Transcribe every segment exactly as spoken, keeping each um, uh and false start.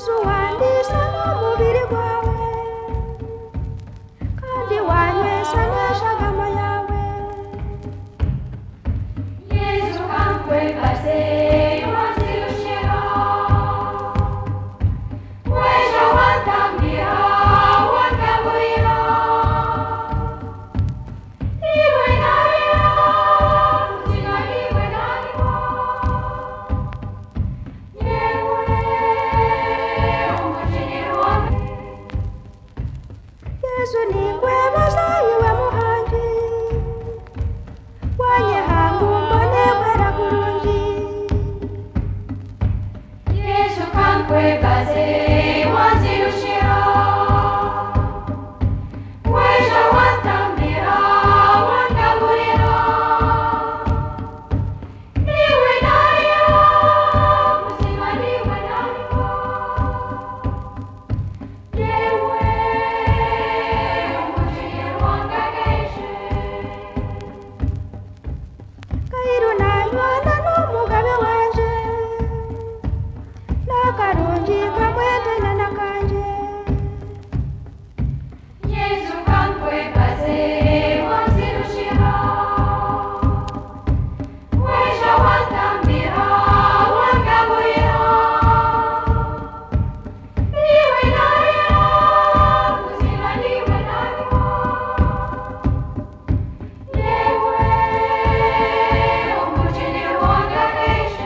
yesu wandisa n'umubiri wawe kandi wanywesha n'eshagama yawe yesu kamkwekase wazirushira wejo watambira wagaburira iwe narira kugira iwe narimo yewe umujenero wanjye yesu ningwebaza iwe muhangi wanyehanga umbone bwera kurungi yesu kamkwekase wazirushira wejo watambira wagaburira iwe narira muzima niwe narimo yewe umujenero wangageshe kairu nanywana n'umugabe wanje n'akarungi kamwetenana kanje yesu kamkwekase wazirushira wejo watambira wagaburira iwe narira muzima niwe narimo yewe umujenero wangageshe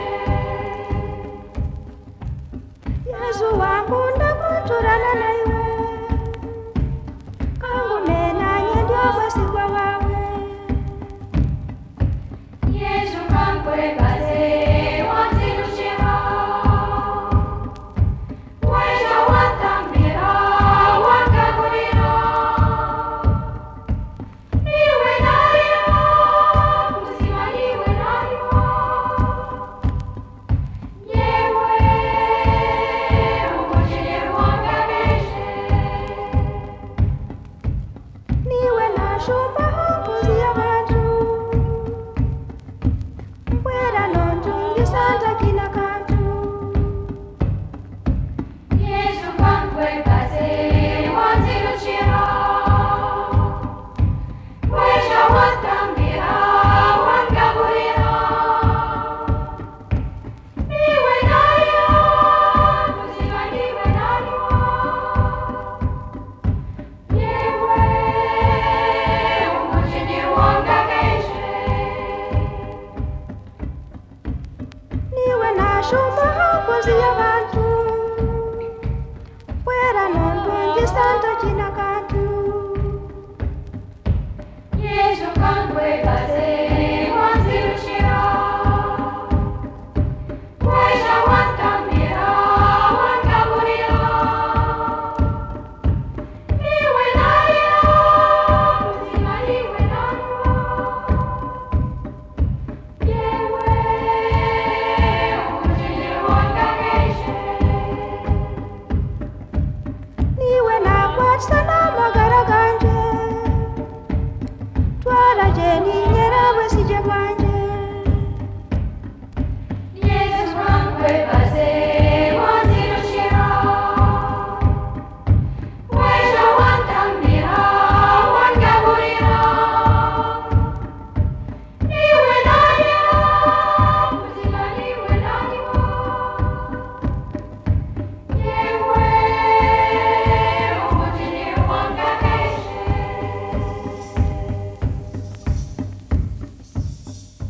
yesu wankunda kuturana naiwe kangumenanye ndiobasigwa wawe yesu kamkwekase wazirushira wejo watambira wagaburira iwe narira muzima niwe narimo yewe umujenero wangageshe niwe nashumba hongozi y'abantu mbwera nonjungisanta kina kantu yesu kamkwekase wazirushira wejo watambira wagaburira iwe narira muzima niwe narimo yewe umujenero wangageshe niwe nashumba hongozi y'abantu mbwera nonjungisanta kina kantu yesu kamkwekase wazirushira wejo watambira wagaburira iwe narira muzima niwe narimo yewe umujenero wangageshe niwe nakwatisa n'amagara ganje twaraje ninyera bwesije bwanje yesu kamkwekase wazirushira wejo watambira wagaburira iwe narira muzima niwe narimo yewe umujenero wangageshe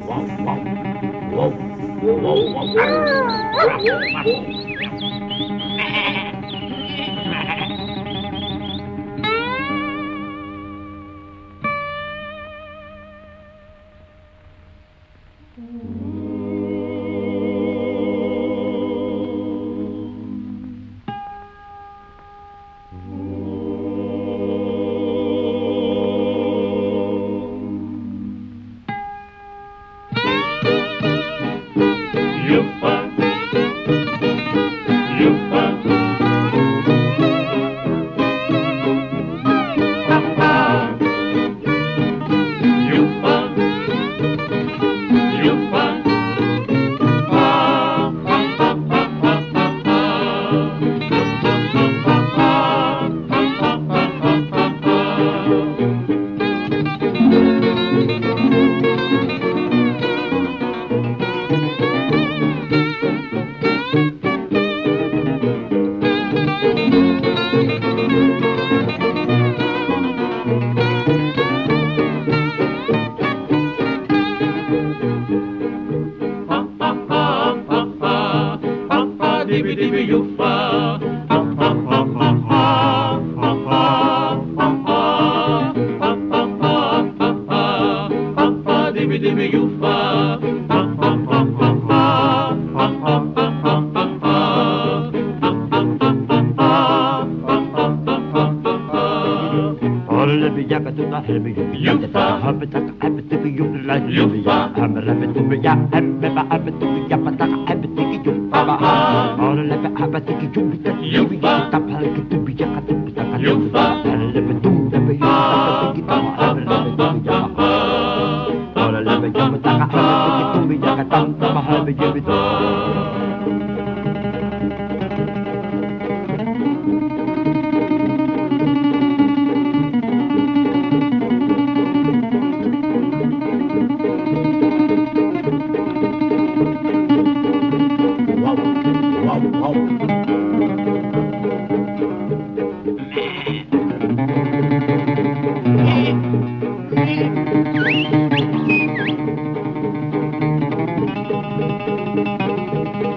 Thank you.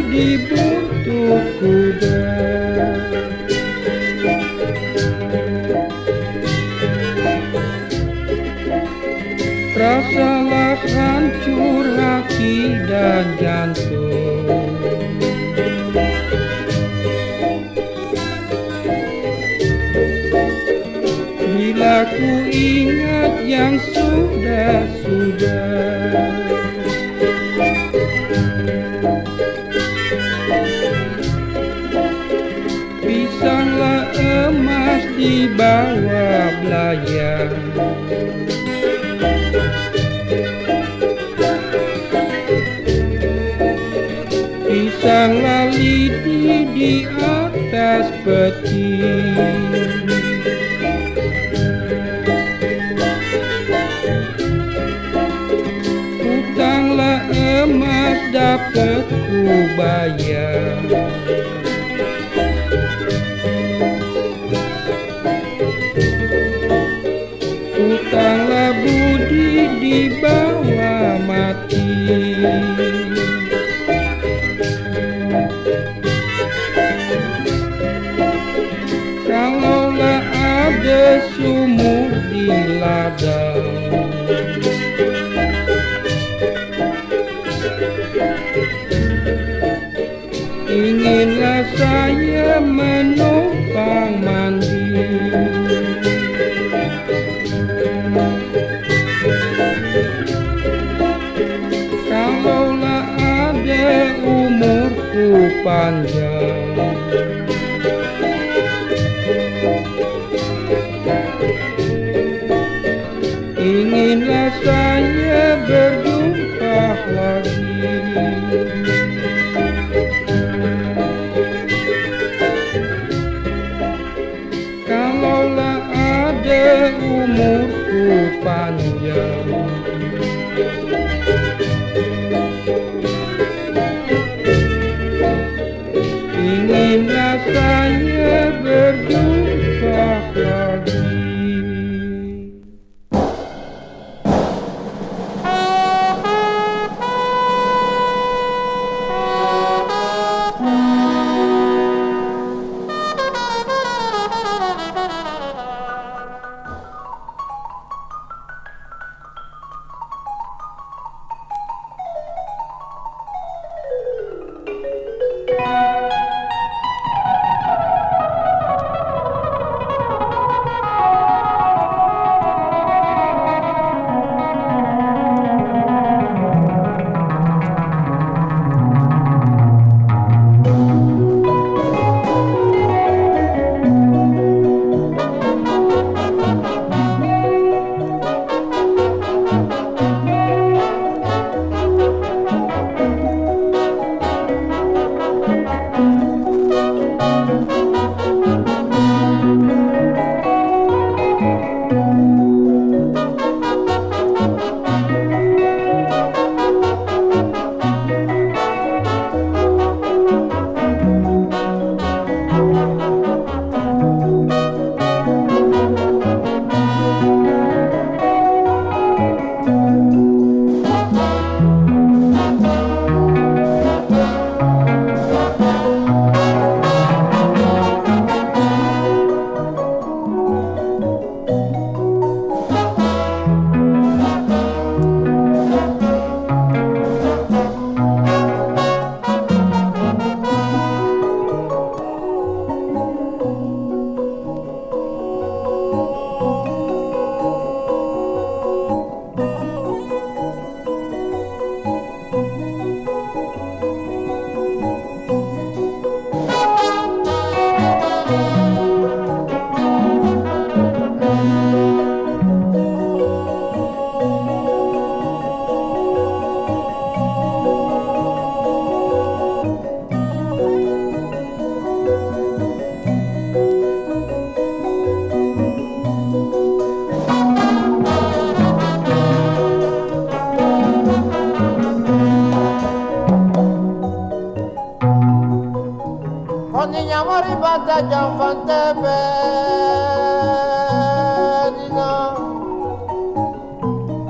di buntut kuda. Rasalah hancur hati dan jantung. Bila ku ingat yang sudah-sudah, pisanglah emas di bawah belayar. Pisanglah lidi di atas peti. Hutanglah emas dapat ku bayar. Hutanglah budi di bawah mati. Kalaulah ada sumur di ladang, inginlah saya menumpang mandi. Kalaulah ada umurku panjang, inginlah saya berjumpa lagi. Kalaulah ada umurku panjang, inginlah saya berjumpa lagi.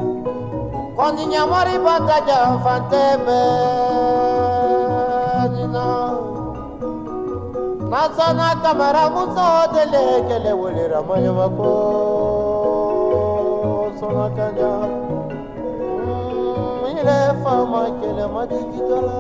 Quando nyamori bata ja fante be Nasana kamera muso dele kele wole ramanya mako sona kanya ile fama kele madigitola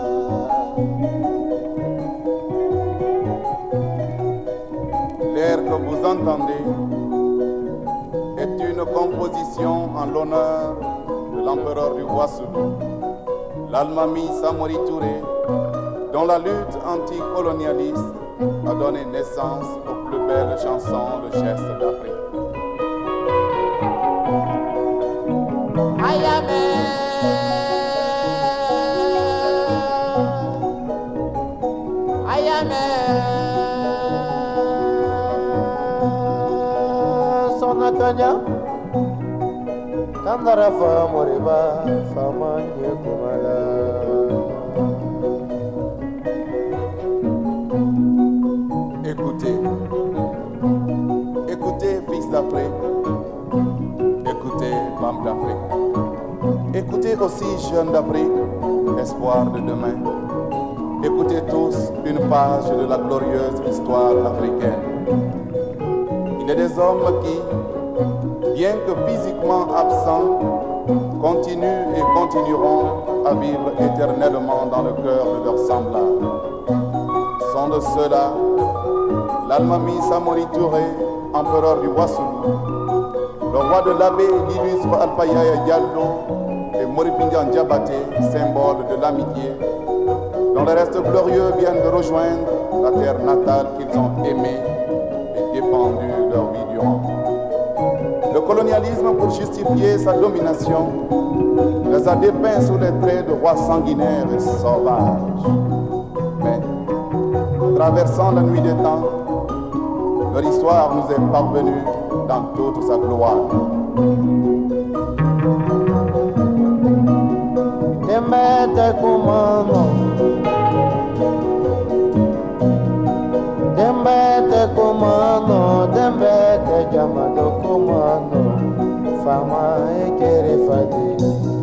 L'air que vous entendez est une composition en l'honneur de l'empereur du Wassoulou, l'Almami Samori Touré, dont la lutte anticolonialiste a donné naissance aux plus belles chansons de gestes d'Afrique. Ayame Ayame Sonakanya Kandara fa moriba fama kumala. Écoutez, écoutez, fils d'Afrique, écoutez, femme d'Afrique, écoutez aussi, jeunes d'Afrique, espoir de demain. Écoutez tous une page de la glorieuse histoire africaine. Il y a des hommes qui, bien que physiquement absents, continuent et continueront à vivre éternellement dans le cœur de leurs semblables. Sont de ceux-là l'Almami Samori Touré, empereur du Wassoulou, le roi de l'Abbé, l'illustre Alpha Yaya Diallo et Moripindian Diabaté, symbole de l'amitié, dont les restes glorieux viennent de rejoindre la terre natale qu'ils ont aimée et défendu leur vie durant. Le colonialisme, pour justifier sa domination, les a dépeints sous les traits de rois sanguinaires et sauvages. Mais, traversant la nuit des temps, leur histoire nous est parvenue dans toute sa gloire. Dembete kumano Dembete kumano Dembete jamado kumano Fama ekere fadi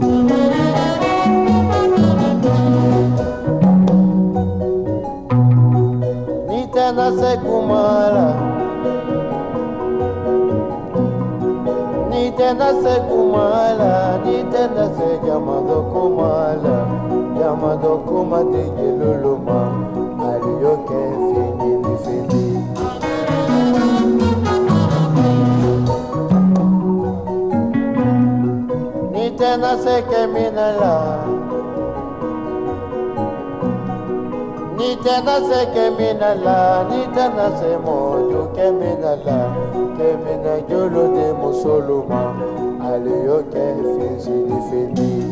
Nitena se kumala Nitena se kumala, nitena se jamado kumala, jamado kumade geluluma, aliyoke fini ni fini. Nitena se keminala, nitena se keminala, nitena se mojo keminala. Kemina jolo de musoluma aliyo ke finsi di fini.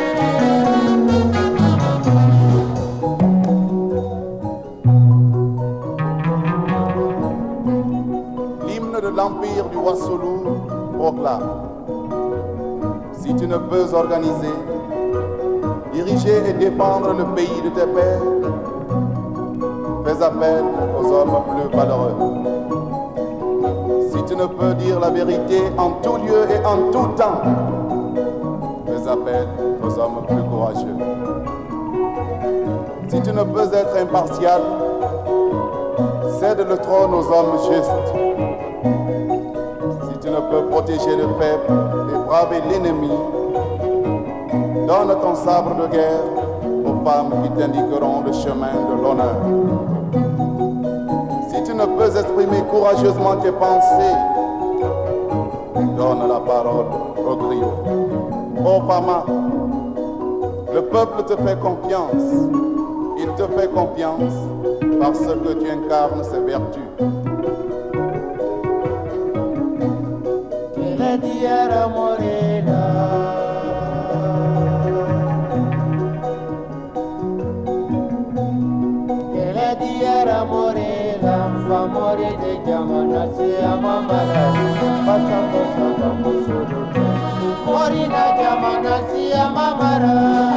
L'hymne de l'empire du Wassoulou proclame: si tu ne peux organiser, diriger et défendre le pays de tes pères, fais appel aux hommes plus valeureux. Si tu ne peux dire la vérité en tout lieu et en tout temps, fais appel aux hommes plus courageux. Si tu ne peux être impartial, cède le trône aux hommes justes. Si tu ne peux protéger le faible et braver l'ennemi, donne ton sabre de guerre aux femmes qui t'indiqueront le chemin de l'honneur. Si tu ne peux exprimer courageusement tes pensées, donne la parole au griot. Ô Fama, le peuple te fait confiance. Il te fait confiance parce que tu incarnes ses vertus. Famore de jamana se amamara, patando saba musulu. Morina jamana se amamara.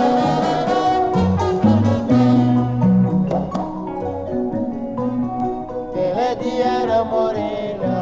Kele diara morena.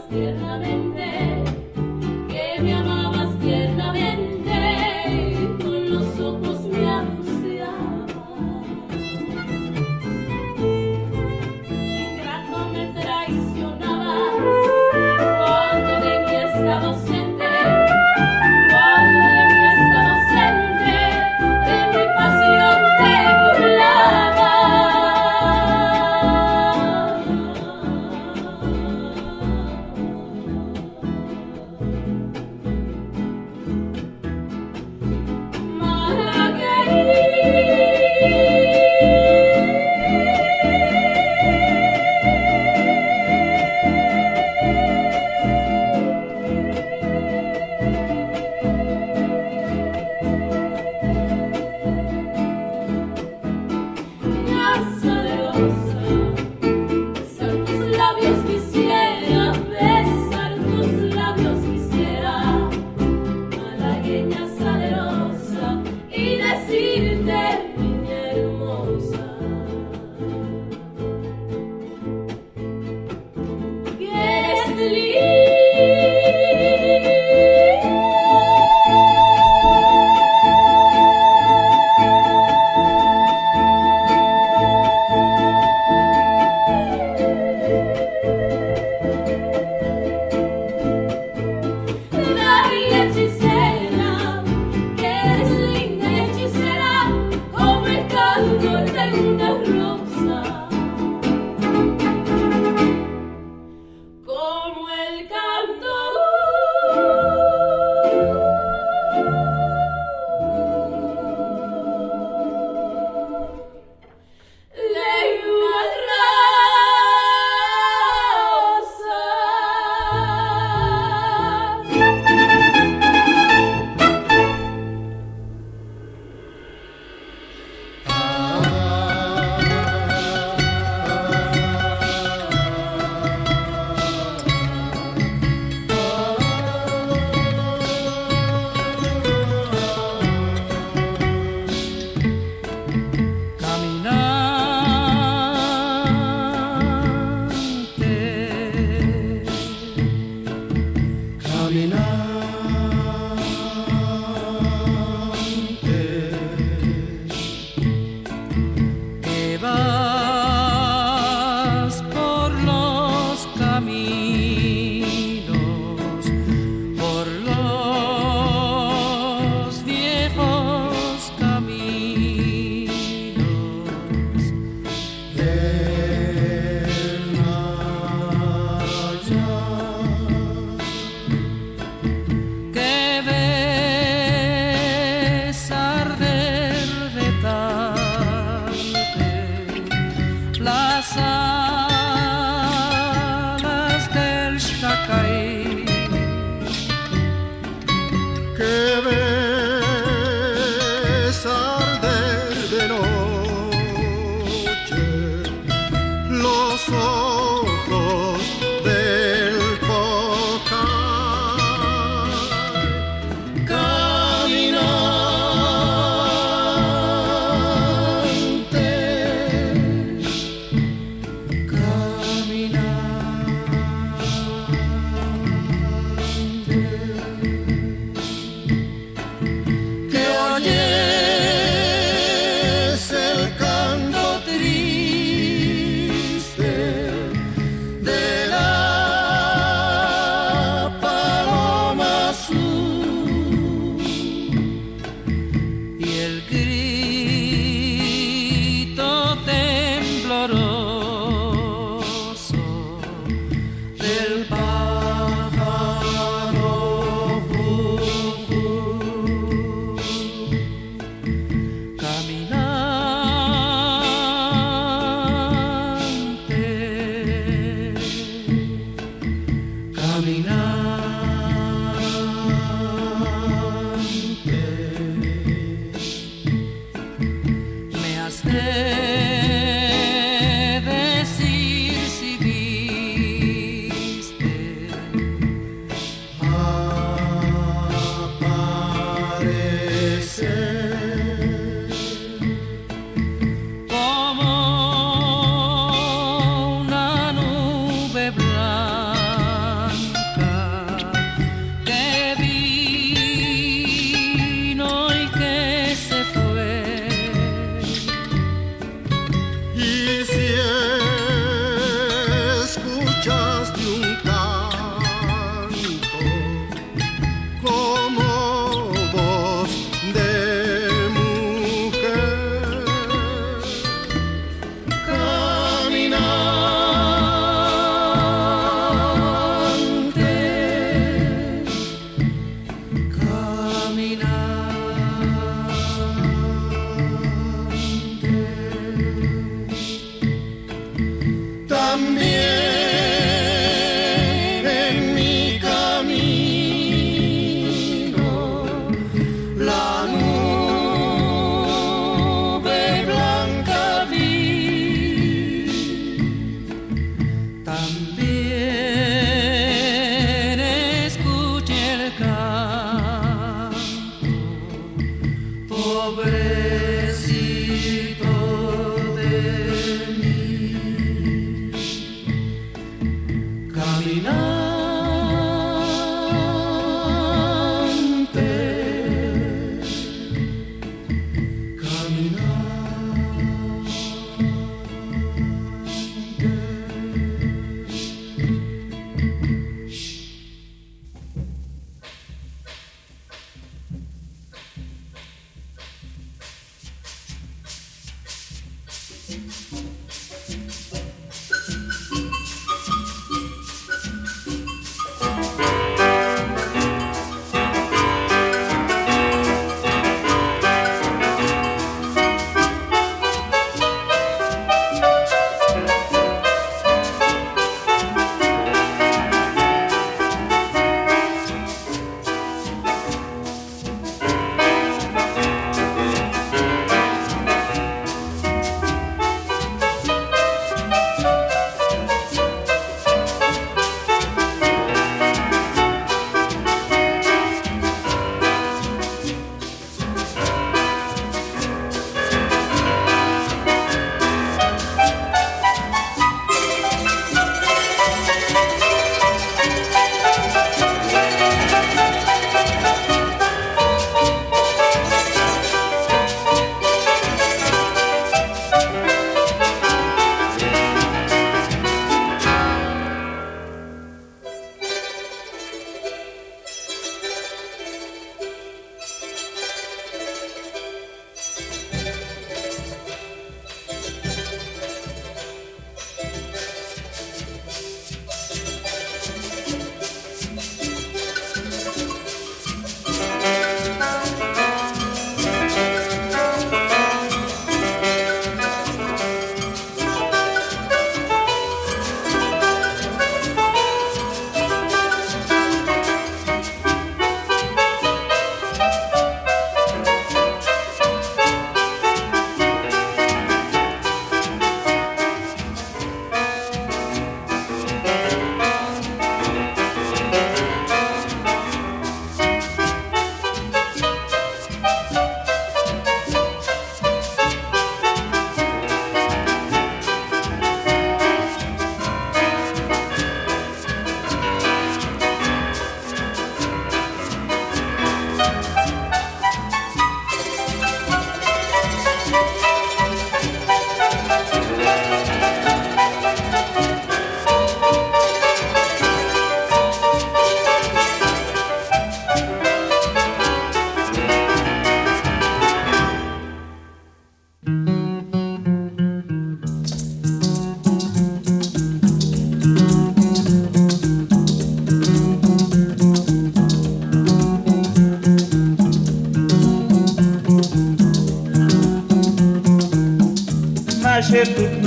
Como una nube blanca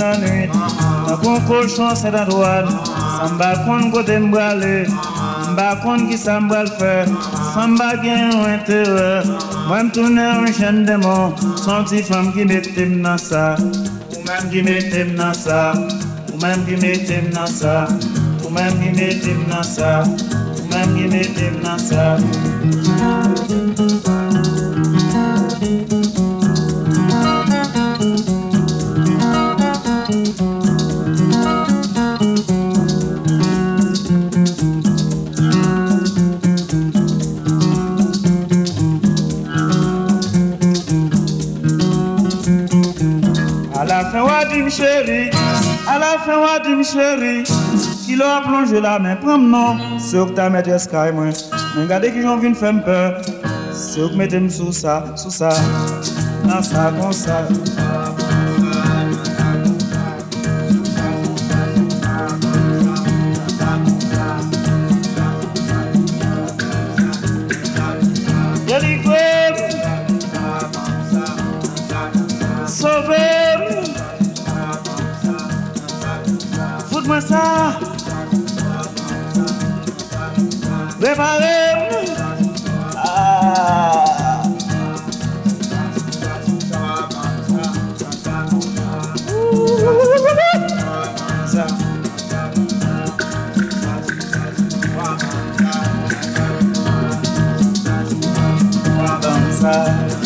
la nuit. La bon cochon c'est la droite. Samba kon côté m'brale. Mba kon qui samba le faire. Samba gen ou intérêt. Moi m'tourne un chien de mon. Senti femme qui mette dans ça. Ou même qui mette dans ça. Ou même qui mette dans ça. Ou même qui mette dans ça. Ou même qui mette dans ça. À la fin, Wadim chéri, à la fin, Wadim chéri, qui l'a plongé la main, prends non, c'est que ta maîtresse caille moi. Mais regardez qui j'en viens faire peur, c'est que mettez-moi sous ça, sous ça, dans ça, comme ça. Foute-moi ça, préparez-moi. Ah. Ça. Comme ça.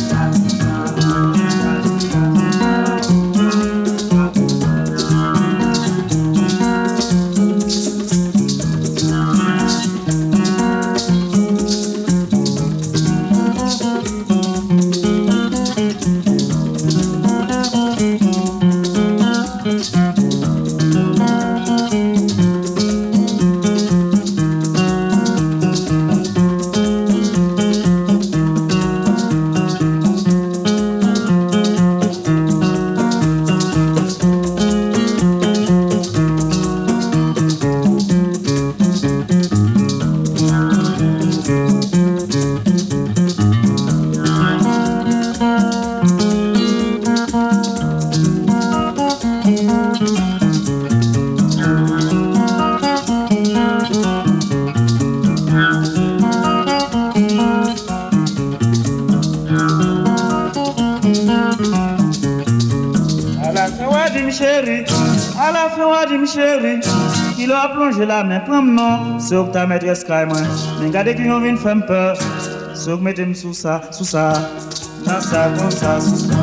À la fin, Wadim chéri, qui l'a plongé la main, prends non, c'est que ta maîtresse caille moi. Mais regardez qui y'en vient faire peur, c'est que mettez-moi sous ça, sous ça, dans ça, comme ça, sous ça.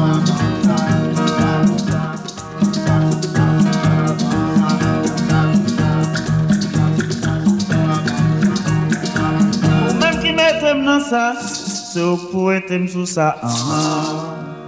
Ou même qui mettez-moi dans ça, c'est que pour mettez-moi sous ça. Ah.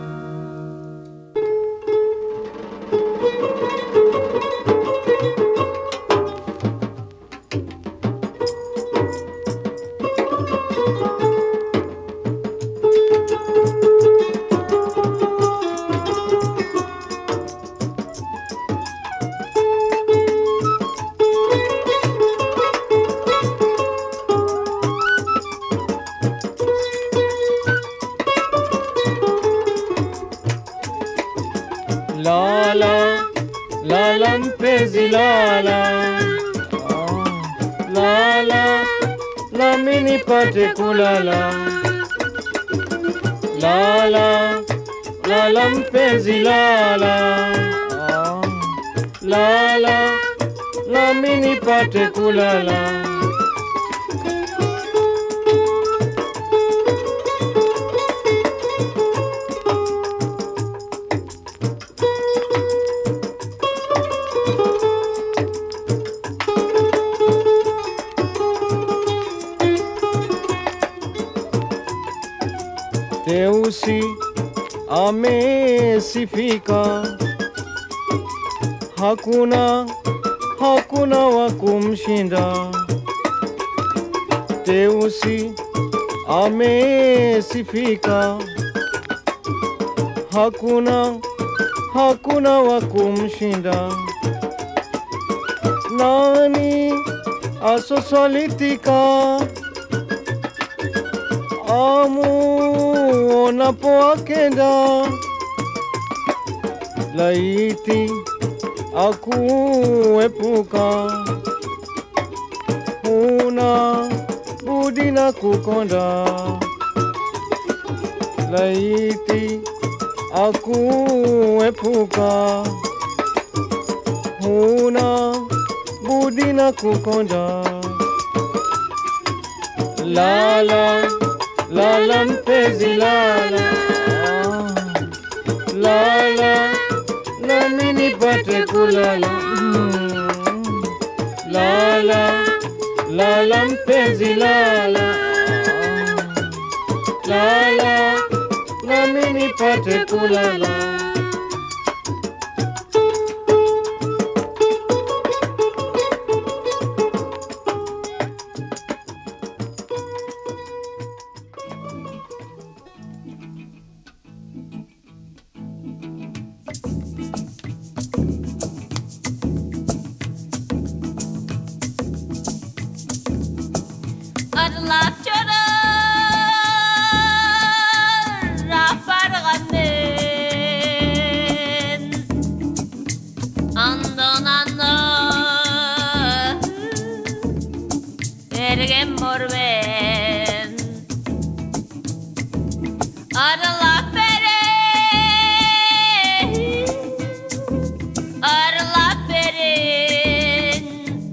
Lala, lala mpenzi lala, oh, lala, nami nipate kulala. Lala, lala mpenzi lala, oh, lala, nami nipate kulala. Teusi amesifika, hakuna hakuna wa kumshinda. Teusi amesifika, hakuna hakuna wa kumshinda. Nani asosolitika amuonapo akenda, laiti akuepuka, una budi na kukonda, laiti akuepuka, una budi na kukonda. Lala, lala mpenzi lala, lala nami nipate kulala. Mm. Lala, lala mpenzi lala, lala nami nipate kulala. Arılar çörer, rafarganen, andon andon, ergen morben. Arılar bere, arılar berin,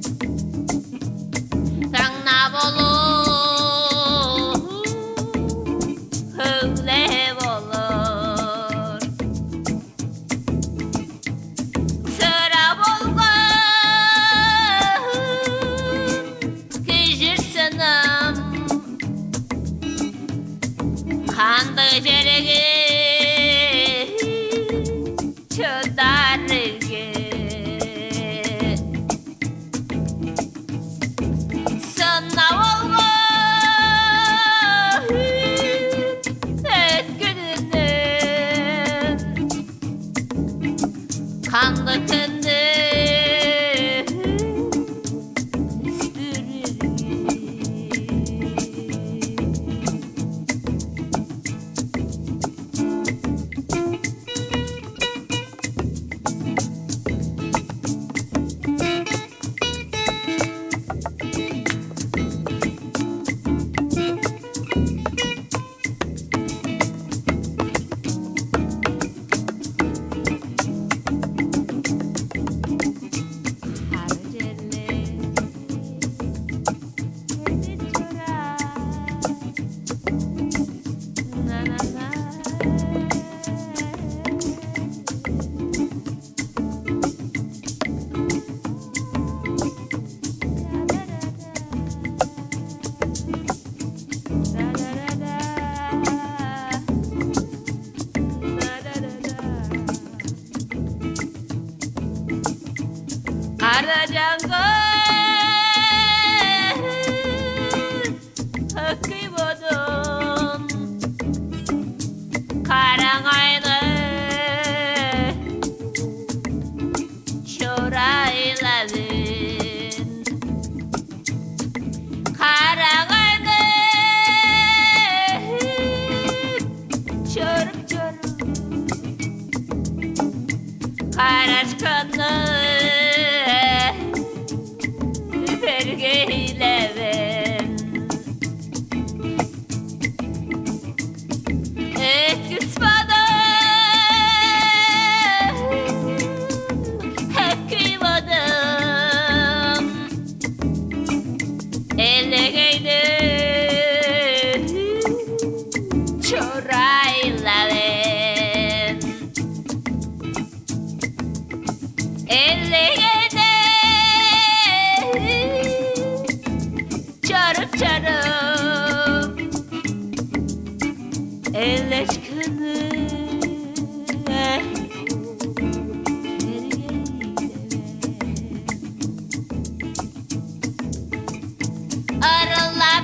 tangna bolu. Kandı jerege çödarge sana olma etkinin kandı kendi Aracangı hıkkıbodum Karangaylı çorayladın Karangaylı çorup çorup Karaşkanlı Vergeyleven Etkis bana Hekkivadım Elegeydi Çoraylaven Elegeydi Çarıp çarıp el aşkını Arılar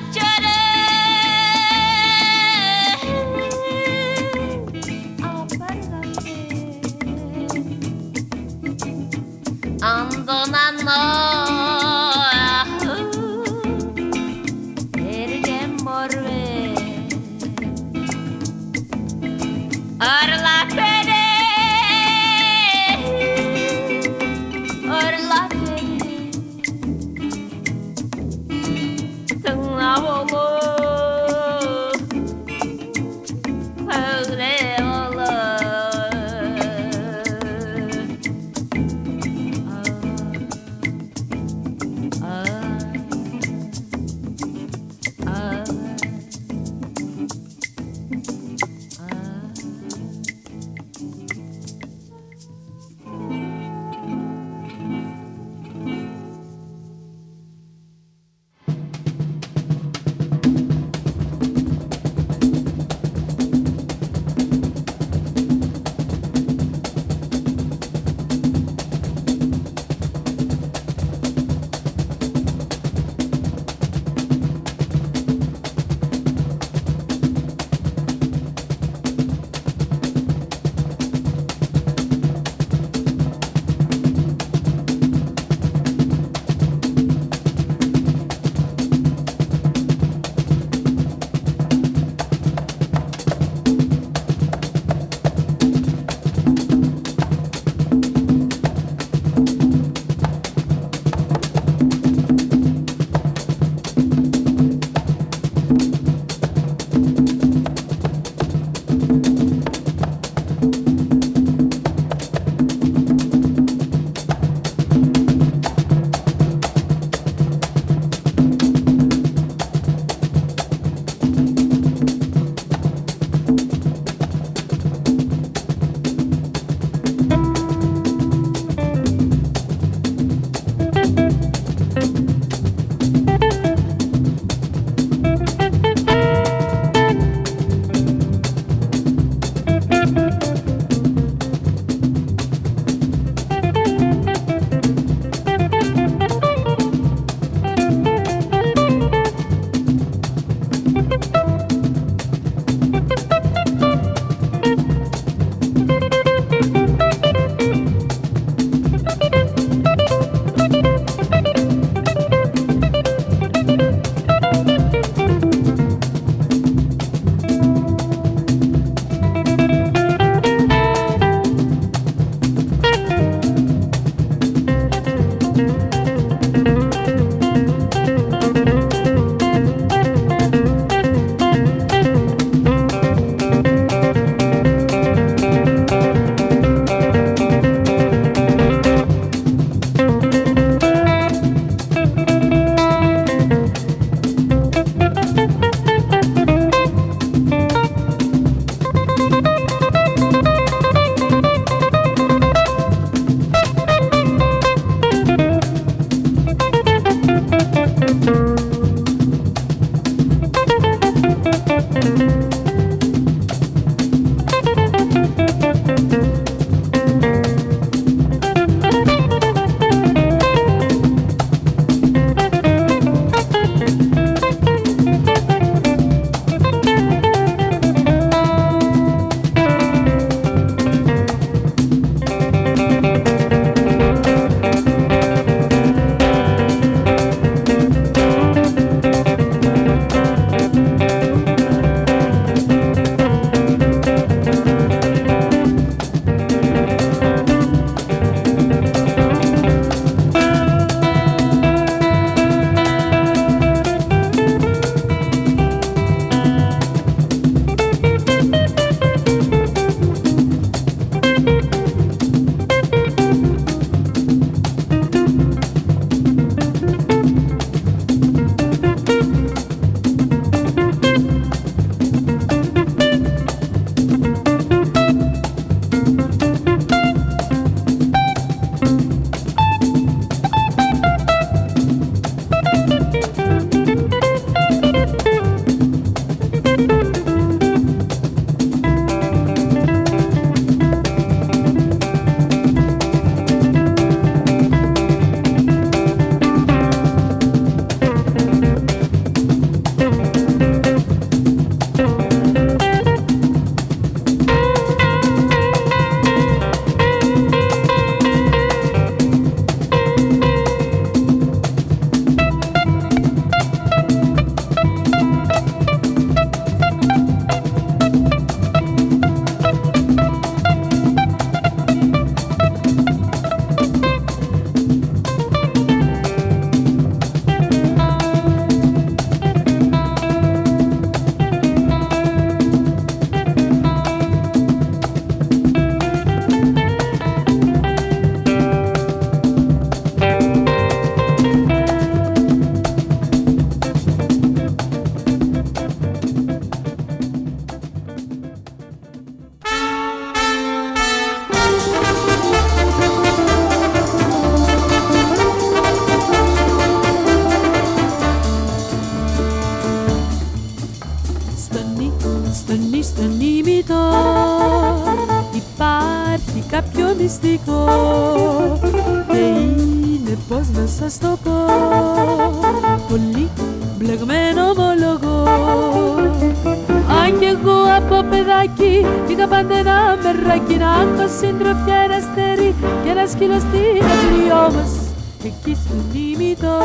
κάποιο μυστικό και είναι, πώς να σας το πω, πολύ μπλεγμένο ομολογώ. Αν κι εγώ από παιδάκι είχα πάντα ένα μεράκι, να έχω συντροφιά, ένα αστέρι και ένα σκύλο στην αυλή, όμως εκεί στον ημιτό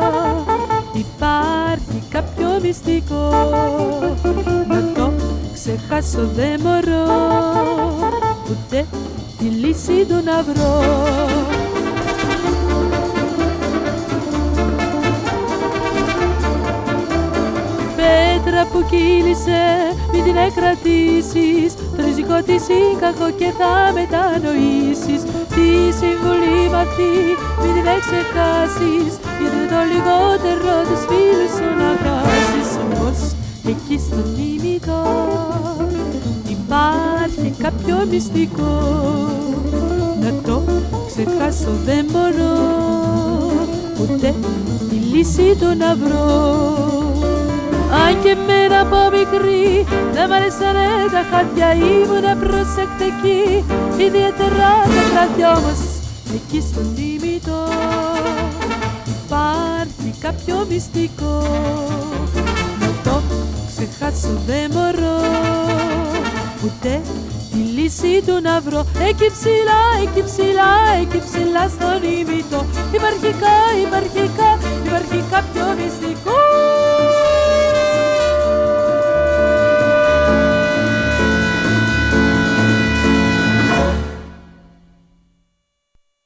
υπάρχει κάποιο μυστικό, να το ξεχάσω δεν μπορώ, ούτε τη λύση του να βρω. Πέτρα που κύλησε, μην την εκρατήσεις, το ριζικό της είναι κακό και θα μετανοήσεις. Τη συμβουλή μ' αυτή μην την εξεχάσεις, γιατί το λιγότερο τους φίλους σου να χάσεις. Όμως εκεί στον ημιτό υπάρχει κάποιο μυστικό, να το ξεχάσω δεν μπορώ, ούτε τη λύση του να βρω. Αν και μένα από μικρή δεν μ' αρέσανε τα χαρτιά, ήμουνα προσεκτική, ιδιαίτερα τα βράδια, όμως εκεί στον ημιτό υπάρχει κάποιο μυστικό, να το ξεχάσω δεν μπορώ, ούτε τη λύση του να βρω. Εκεί ψηλά, εκεί ψηλά, εκεί ψηλά στον ημιτό υπάρχει, υπάρχει, υπάρχει κάποιο μυστικό.